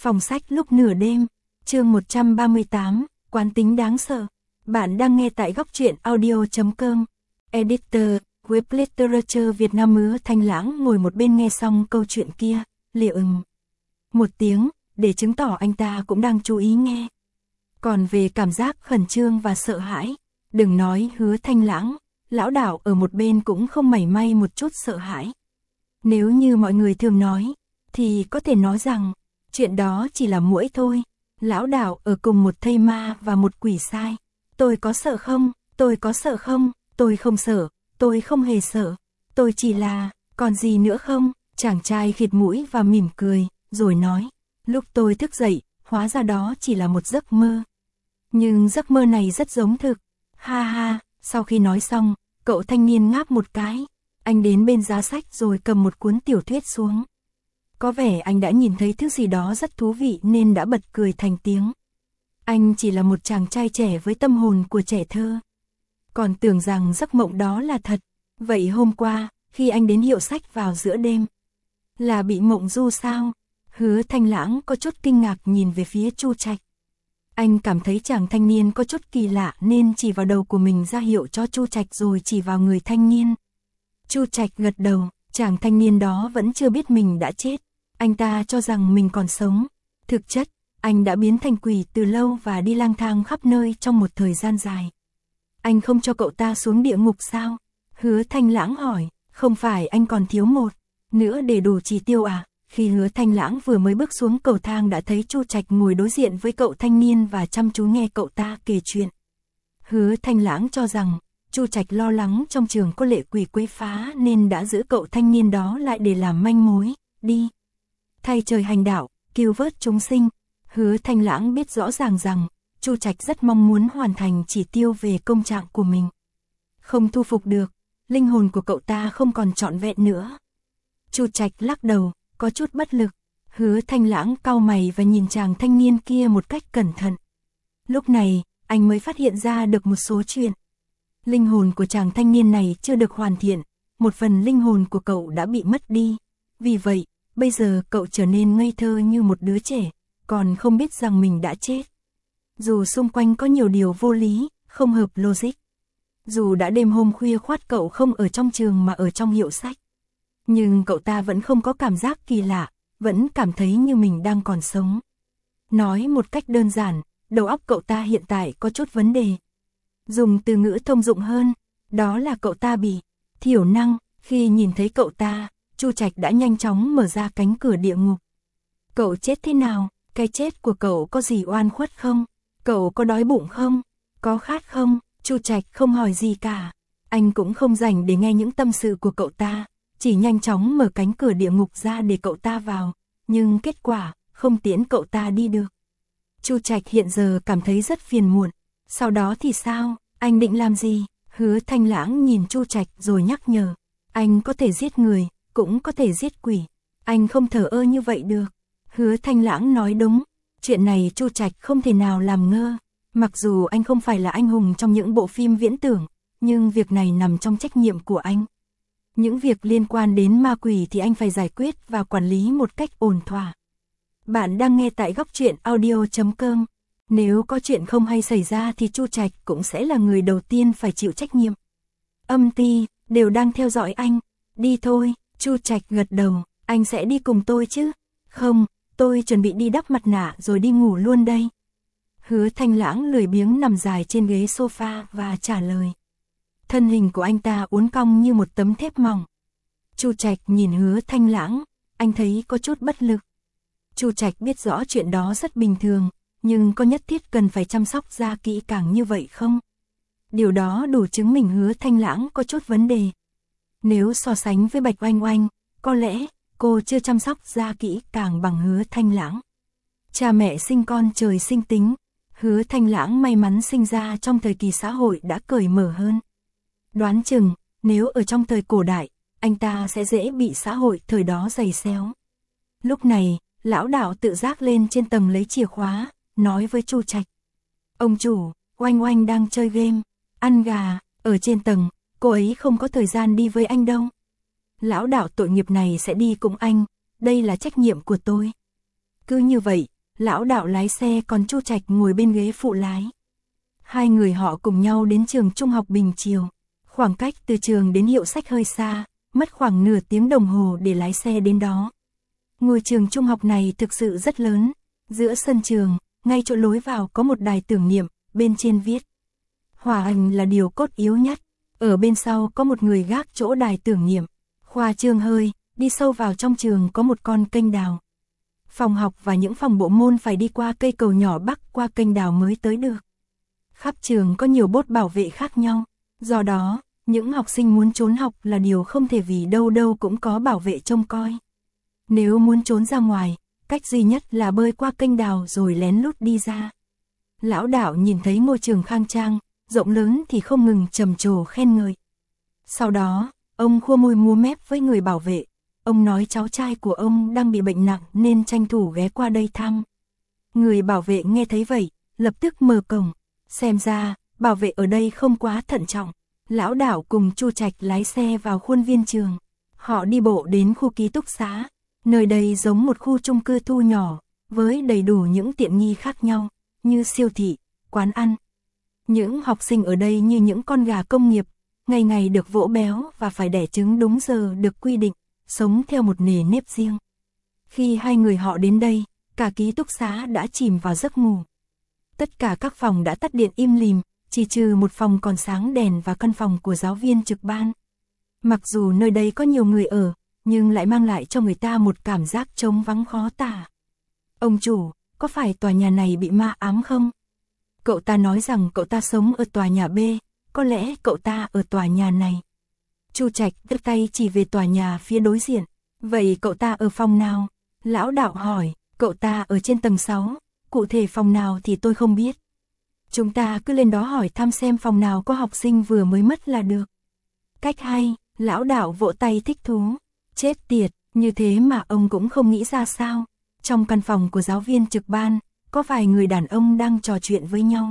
Phòng sách lúc nửa đêm, chương 138, quán tính đáng sợ. Bạn đang nghe tại góc truyện audio.com. Editor, Web Literature Việt Nam. Hứa Thanh Lãng ngồi một bên nghe xong câu chuyện kia, lìa một tiếng, để chứng tỏ anh ta cũng đang chú ý nghe. Còn về cảm giác khẩn trương và sợ hãi, đừng nói Hứa Thanh Lãng, lão đảo ở một bên cũng không mảy may một chút sợ hãi. Nếu như mọi người thường nói, thì có thể nói rằng, chuyện đó chỉ là muỗi thôi. Lão đảo ở cùng một thây ma và một quỷ sai. Tôi có sợ không? Tôi có sợ không? Tôi không sợ, tôi không hề sợ. Tôi chỉ là, còn gì nữa không? Chàng trai khịt mũi và mỉm cười, rồi nói, lúc tôi thức dậy, hóa ra đó chỉ là một giấc mơ. Nhưng giấc mơ này rất giống thực. Ha ha, sau khi nói xong, cậu thanh niên ngáp một cái. Anh đến bên giá sách rồi cầm một cuốn tiểu thuyết xuống. Có vẻ anh đã nhìn thấy thứ gì đó rất thú vị nên đã bật cười thành tiếng. Anh chỉ là một chàng trai trẻ với tâm hồn của trẻ thơ. Còn tưởng rằng giấc mộng đó là thật. Vậy hôm qua, khi anh đến hiệu sách vào giữa đêm, là bị mộng du sao? Hứa Thanh Lãng có chút kinh ngạc nhìn về phía Chu Trạch. Anh cảm thấy chàng thanh niên có chút kỳ lạ nên chỉ vào đầu của mình ra hiệu cho Chu Trạch rồi chỉ vào người thanh niên. Chu Trạch gật đầu, chàng thanh niên đó vẫn chưa biết mình đã chết. Anh ta cho rằng mình còn sống. Thực chất, anh đã biến thành quỷ từ lâu và đi lang thang khắp nơi trong một thời gian dài. Anh không cho cậu ta xuống địa ngục sao? Hứa Thanh Lãng hỏi, không phải anh còn thiếu một nữa để đủ chỉ tiêu à? Khi Hứa Thanh Lãng vừa mới bước xuống cầu thang đã thấy Chu Trạch ngồi đối diện với cậu thanh niên và chăm chú nghe cậu ta kể chuyện. Hứa Thanh Lãng cho rằng, Chu Trạch lo lắng trong trường có lệ quỷ quấy phá nên đã giữ cậu thanh niên đó lại để làm manh mối, đi thay trời hành đạo, cứu vớt chúng sinh. Hứa Thanh Lãng biết rõ ràng rằng, Chu Trạch rất mong muốn hoàn thành chỉ tiêu về công trạng của mình. Không thu phục được, linh hồn của cậu ta không còn trọn vẹn nữa. Chu Trạch lắc đầu, có chút bất lực. Hứa Thanh Lãng cau mày và nhìn chàng thanh niên kia một cách cẩn thận. Lúc này, anh mới phát hiện ra được một số chuyện. Linh hồn của chàng thanh niên này chưa được hoàn thiện, một phần linh hồn của cậu đã bị mất đi. Vì vậy, bây giờ cậu trở nên ngây thơ như một đứa trẻ, còn không biết rằng mình đã chết. Dù xung quanh có nhiều điều vô lý, không hợp logic. Dù đã đêm hôm khuya khoắt cậu không ở trong trường mà ở trong hiệu sách. Nhưng cậu ta vẫn không có cảm giác kỳ lạ, vẫn cảm thấy như mình đang còn sống. Nói một cách đơn giản, đầu óc cậu ta hiện tại có chút vấn đề. Dùng từ ngữ thông dụng hơn, đó là cậu ta bị thiểu năng. Khi nhìn thấy cậu ta, Chu Trạch đã nhanh chóng mở ra cánh cửa địa ngục. Cậu chết thế nào? Cái chết của cậu có gì oan khuất không? Cậu có đói bụng không? Có khát không? Chu Trạch không hỏi gì cả. Anh cũng không rảnh để nghe những tâm sự của cậu ta, chỉ nhanh chóng mở cánh cửa địa ngục ra để cậu ta vào. Nhưng kết quả, không tiễn cậu ta đi được. Chu Trạch hiện giờ cảm thấy rất phiền muộn. Sau đó thì sao? Anh định làm gì? Hứa Thanh Lãng nhìn Chu Trạch rồi nhắc nhở. Anh có thể giết người, cũng có thể giết quỷ. Anh không thờ ơ như vậy được. Hứa Thanh Lãng nói đúng. Chuyện này Chu Trạch không thể nào làm ngơ. Mặc dù anh không phải là anh hùng trong những bộ phim viễn tưởng, nhưng việc này nằm trong trách nhiệm của anh. Những việc liên quan đến ma quỷ thì anh phải giải quyết và quản lý một cách ổn thỏa. Bạn đang nghe tại góc truyện audio.com. Nếu có chuyện không hay xảy ra thì Chu Trạch cũng sẽ là người đầu tiên phải chịu trách nhiệm. Âm ty, đều đang theo dõi anh. Đi thôi, Chu Trạch gật đầu, anh sẽ đi cùng tôi chứ? Không, tôi chuẩn bị đi đắp mặt nạ rồi đi ngủ luôn đây. Hứa Thanh Lãng lười biếng nằm dài trên ghế sofa và trả lời. Thân hình của anh ta uốn cong như một tấm thép mỏng. Chu Trạch nhìn Hứa Thanh Lãng, anh thấy có chút bất lực. Chu Trạch biết rõ chuyện đó rất bình thường, nhưng có nhất thiết cần phải chăm sóc da kỹ càng như vậy không? Điều đó đủ chứng minh Hứa Thanh Lãng có chút vấn đề. Nếu so sánh với Bạch Oanh Oanh, có lẽ cô chưa chăm sóc da kỹ càng bằng Hứa Thanh Lãng. Cha mẹ sinh con trời sinh tính. Hứa Thanh Lãng may mắn sinh ra trong thời kỳ xã hội đã cởi mở hơn. Đoán chừng, nếu ở trong thời cổ đại, anh ta sẽ dễ bị xã hội thời đó giày xéo. Lúc này, lão đạo tự giác lên trên tầng lấy chìa khóa, nói với Chu Trạch. Ông chủ, Oanh Oanh đang chơi game, ăn gà, ở trên tầng, cô ấy không có thời gian đi với anh đâu. Lão đạo tội nghiệp này sẽ đi cùng anh, đây là trách nhiệm của tôi. Cứ như vậy, Lão Đạo lái xe còn Chu Trạch ngồi bên ghế phụ lái. Hai người họ cùng nhau đến trường trung học Bình Triều. Khoảng cách từ trường đến hiệu sách hơi xa, mất khoảng nửa tiếng đồng hồ để lái xe đến đó. Ngôi trường trung học này thực sự rất lớn. Giữa sân trường, ngay chỗ lối vào có một đài tưởng niệm, bên trên viết: hòa hành là điều cốt yếu nhất. Ở bên sau có một người gác chỗ đài tưởng niệm. Khoa trương hơi, đi sâu vào trong trường có một con kênh đào. Phòng học và những phòng bộ môn phải đi qua cây cầu nhỏ bắc qua kênh đào mới tới được. Khắp trường có nhiều bốt bảo vệ khác nhau. Do đó, những học sinh muốn trốn học là điều không thể vì đâu đâu cũng có bảo vệ trông coi. Nếu muốn trốn ra ngoài, cách duy nhất là bơi qua kênh đào rồi lén lút đi ra. Lão Đạo nhìn thấy ngôi trường khang trang, rộng lớn thì không ngừng trầm trồ khen ngợi. Sau đó, ông khua môi múa mép với người bảo vệ. Ông nói cháu trai của ông đang bị bệnh nặng nên tranh thủ ghé qua đây thăm. Người bảo vệ nghe thấy vậy, lập tức mở cổng. Xem ra, bảo vệ ở đây không quá thận trọng. Lão Đạo cùng Chu Trạch lái xe vào khuôn viên trường. Họ đi bộ đến khu ký túc xá. Nơi đây giống một khu chung cư thu nhỏ, với đầy đủ những tiện nghi khác nhau, như siêu thị, quán ăn. Những học sinh ở đây như những con gà công nghiệp, ngày ngày được vỗ béo và phải đẻ trứng đúng giờ được quy định, sống theo một nề nếp riêng. Khi hai người họ đến đây, cả ký túc xá đã chìm vào giấc ngủ. Tất cả các phòng đã tắt điện im lìm, chỉ trừ một phòng còn sáng đèn và căn phòng của giáo viên trực ban. Mặc dù nơi đây có nhiều người ở, nhưng lại mang lại cho người ta một cảm giác trống vắng khó tả. Ông chủ, có phải tòa nhà này bị ma ám không? Cậu ta nói rằng cậu ta sống ở tòa nhà B, có lẽ cậu ta ở tòa nhà này. Chu Trạch đưa tay chỉ về tòa nhà phía đối diện. Vậy cậu ta ở phòng nào? Lão Đạo hỏi. Cậu ta ở trên tầng 6, cụ thể phòng nào thì tôi không biết. Chúng ta cứ lên đó hỏi thăm xem phòng nào có học sinh vừa mới mất là được. Cách hay, Lão Đạo vỗ tay thích thú. Chết tiệt, như thế mà ông cũng không nghĩ ra sao? Trong căn phòng của giáo viên trực ban, có vài người đàn ông đang trò chuyện với nhau.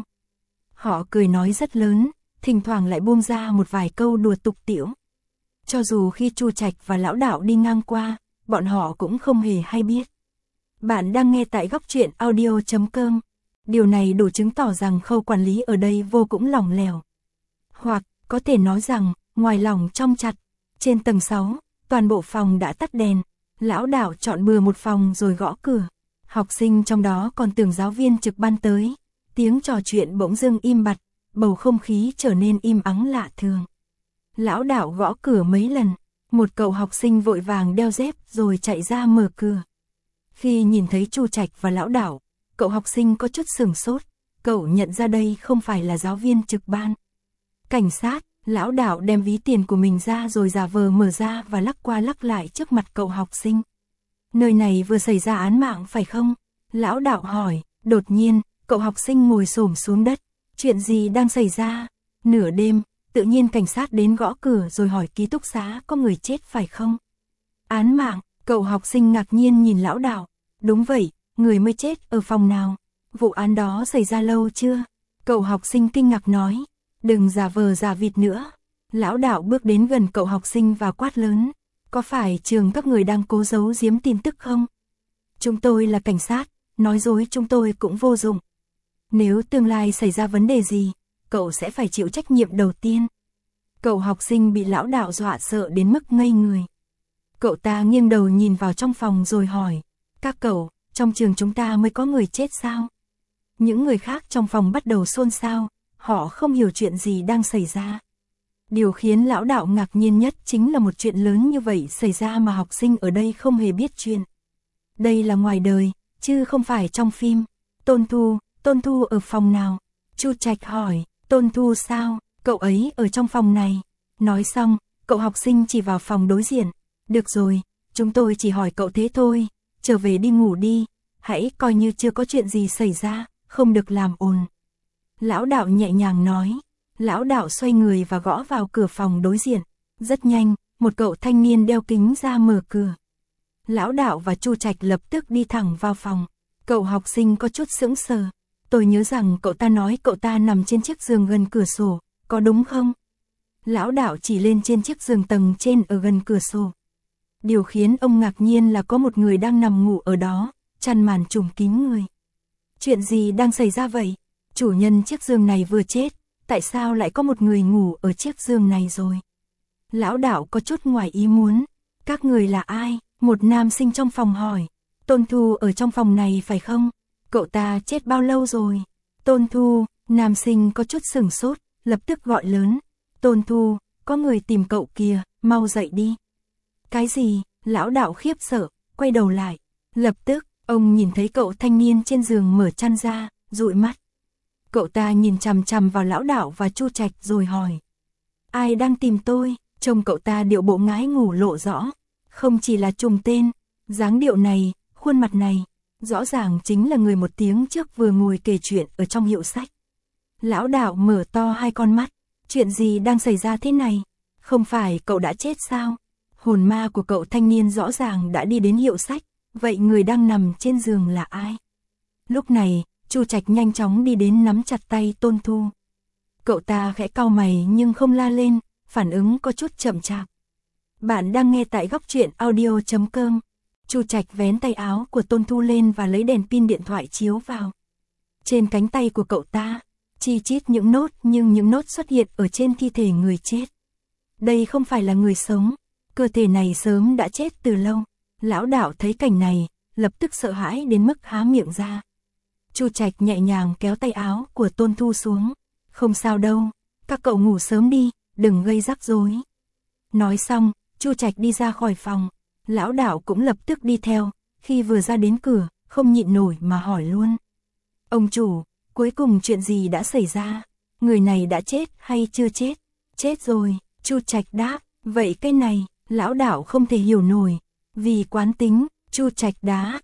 Họ cười nói rất lớn, thỉnh thoảng lại buông ra một vài câu đùa tục tĩu. Cho dù khi Chu Trạch và Lão Đạo đi ngang qua, bọn họ cũng không hề hay biết. Bạn đang nghe tại Góc Truyện Audio.com. Điều này đủ chứng tỏ rằng khâu quản lý ở đây vô cùng lỏng lẻo. Hoặc, có thể nói rằng, ngoài lỏng trong chặt. Trên tầng 6, toàn bộ phòng đã tắt đèn. Lão Đạo chọn bừa một phòng rồi gõ cửa. Học sinh trong đó còn tưởng giáo viên trực ban tới. Tiếng trò chuyện bỗng dưng im bặt, bầu không khí trở nên im ắng lạ thường. Lão Đạo gõ cửa mấy lần, một cậu học sinh vội vàng đeo dép rồi chạy ra mở cửa. Khi nhìn thấy Chu Trạch và Lão Đạo, cậu học sinh có chút sửng sốt, cậu nhận ra đây không phải là giáo viên trực ban. Cảnh sát, Lão Đạo đem ví tiền của mình ra rồi giả vờ mở ra và lắc qua lắc lại trước mặt cậu học sinh. Nơi này vừa xảy ra án mạng phải không? Lão Đạo hỏi. Đột nhiên, cậu học sinh ngồi xổm xuống đất. Chuyện gì đang xảy ra? Nửa đêm, tự nhiên cảnh sát đến gõ cửa rồi hỏi ký túc xá có người chết phải không? Án mạng, cậu học sinh ngạc nhiên nhìn Lão Đạo. Đúng vậy, người mới chết ở phòng nào? Vụ án đó xảy ra lâu chưa? Cậu học sinh kinh ngạc nói. Đừng giả vờ giả vịt nữa. Lão Đạo bước đến gần cậu học sinh và quát lớn. Có phải trường các người đang cố giấu giếm tin tức không? Chúng tôi là cảnh sát, nói dối chúng tôi cũng vô dụng. Nếu tương lai xảy ra vấn đề gì, cậu sẽ phải chịu trách nhiệm đầu tiên. Cậu học sinh bị Lão Đạo dọa sợ đến mức ngây người. Cậu ta nghiêng đầu nhìn vào trong phòng rồi hỏi. Các cậu, trong trường chúng ta mới có người chết sao? Những người khác trong phòng bắt đầu xôn xao, họ không hiểu chuyện gì đang xảy ra. Điều khiến Lão Đạo ngạc nhiên nhất chính là một chuyện lớn như vậy xảy ra mà học sinh ở đây không hề biết chuyện. Đây là ngoài đời, chứ không phải trong phim. Tôn Thu ở phòng nào? Chu Trạch hỏi. Tôn Thu sao? Cậu ấy ở trong phòng này. Nói xong, cậu học sinh chỉ vào phòng đối diện. Được rồi, chúng tôi chỉ hỏi cậu thế thôi, trở về đi ngủ đi, hãy coi như chưa có chuyện gì xảy ra, không được làm ồn. Lão Đạo nhẹ nhàng nói. Lão Đạo xoay người và gõ vào cửa phòng đối diện. Rất nhanh, một cậu thanh niên đeo kính ra mở cửa. Lão Đạo và Chu Trạch lập tức đi thẳng vào phòng. Cậu học sinh có chút sững sờ. Tôi nhớ rằng cậu ta nói cậu ta nằm trên chiếc giường gần cửa sổ, có đúng không? Lão Đạo chỉ lên trên chiếc giường tầng trên ở gần cửa sổ. Điều khiến ông ngạc nhiên là có một người đang nằm ngủ ở đó, chăn màn trùm kín người. Chuyện gì đang xảy ra vậy? Chủ nhân chiếc giường này vừa chết, tại sao lại có một người ngủ ở chiếc giường này rồi? Lão đạo có chút ngoài ý muốn. Các người là ai? Một nam sinh trong phòng hỏi. Tôn Thu ở trong phòng này phải không? Cậu ta chết bao lâu rồi? Tôn Thu, nam sinh có chút sửng sốt, lập tức gọi lớn. Tôn Thu, có người tìm cậu kìa, mau dậy đi. Cái gì? Lão đạo khiếp sợ, quay đầu lại. Lập tức, ông nhìn thấy cậu thanh niên trên giường mở chăn ra, dụi mắt. Cậu ta nhìn chằm chằm vào lão đạo và Chu Trạch rồi hỏi. Ai đang tìm tôi? Trông cậu ta điệu bộ ngái ngủ lộ rõ. Không chỉ là trùng tên, dáng điệu này, khuôn mặt này, rõ ràng chính là người một tiếng trước vừa ngồi kể chuyện ở trong hiệu sách. Lão đạo mở to hai con mắt. Chuyện gì đang xảy ra thế này? Không phải cậu đã chết sao? Hồn ma của cậu thanh niên rõ ràng đã đi đến hiệu sách. Vậy người đang nằm trên giường là ai? Lúc này, Chu Trạch nhanh chóng đi đến nắm chặt tay Tôn Thu. Cậu ta khẽ cau mày nhưng không la lên, phản ứng có chút chậm chạp. Bạn đang nghe tại góc truyện audio.com. Chu Trạch vén tay áo của Tôn Thu lên và lấy đèn pin điện thoại chiếu vào. Trên cánh tay của cậu ta, chi chít những nốt, nhưng những nốt xuất hiện ở trên thi thể người chết. Đây không phải là người sống, cơ thể này sớm đã chết từ lâu. Lão đạo thấy cảnh này, lập tức sợ hãi đến mức há miệng ra. Chu Trạch nhẹ nhàng kéo tay áo của Tôn Thu xuống. Không sao đâu, các cậu ngủ sớm đi, đừng gây rắc rối. Nói xong, Chu Trạch đi ra khỏi phòng. Lão đạo cũng lập tức đi theo, khi vừa ra đến cửa, không nhịn nổi mà hỏi luôn. Ông chủ, cuối cùng chuyện gì đã xảy ra? Người này đã chết hay chưa chết? Chết rồi, Chu Trạch đáp. Vậy cái này, lão đạo không thể hiểu nổi. Vì quán tính, Chu Trạch đá,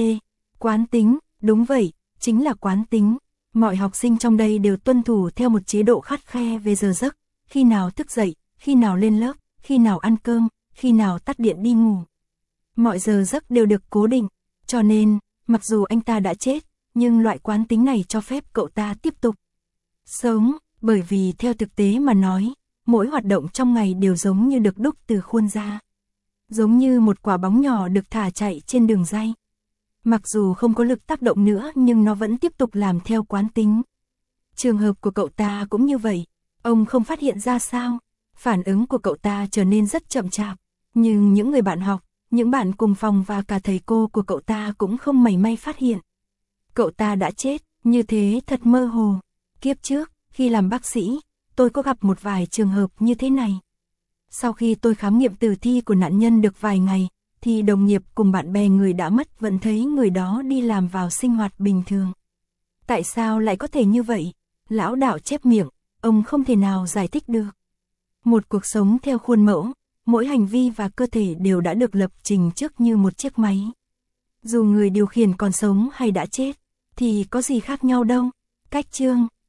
quán tính, đúng vậy, chính là quán tính. Mọi học sinh trong đây đều tuân thủ theo một chế độ khắt khe về giờ giấc, khi nào thức dậy, khi nào lên lớp, khi nào ăn cơm, khi nào tắt điện đi ngủ. Mọi giờ giấc đều được cố định, cho nên, mặc dù anh ta đã chết, nhưng loại quán tính này cho phép cậu ta tiếp tục sống, bởi vì theo thực tế mà nói, mỗi hoạt động trong ngày đều giống như được đúc từ khuôn ra. Giống như một quả bóng nhỏ được thả chạy trên đường ray. Mặc dù không có lực tác động nữa nhưng nó vẫn tiếp tục làm theo quán tính. Trường hợp của cậu ta cũng như vậy, ông không phát hiện ra sao. Phản ứng của cậu ta trở nên rất chậm chạp, nhưng những người bạn học, những bạn cùng phòng và cả thầy cô của cậu ta cũng không mảy may phát hiện. Cậu ta đã chết, như thế thật mơ hồ. Kiếp trước, khi làm bác sĩ, tôi có gặp một vài trường hợp như thế này. Sau khi tôi khám nghiệm tử thi của nạn nhân được vài ngày, thì đồng nghiệp cùng bạn bè người đã mất vẫn thấy người đó đi làm vào sinh hoạt bình thường. Tại sao lại có thể như vậy? Lão đạo chép miệng, ông không thể nào giải thích được. Một cuộc sống theo khuôn mẫu, mỗi hành vi và cơ thể đều đã được lập trình trước như một chiếc máy. Dù người điều khiển còn sống hay đã chết, thì có gì khác nhau đâu. Cách chương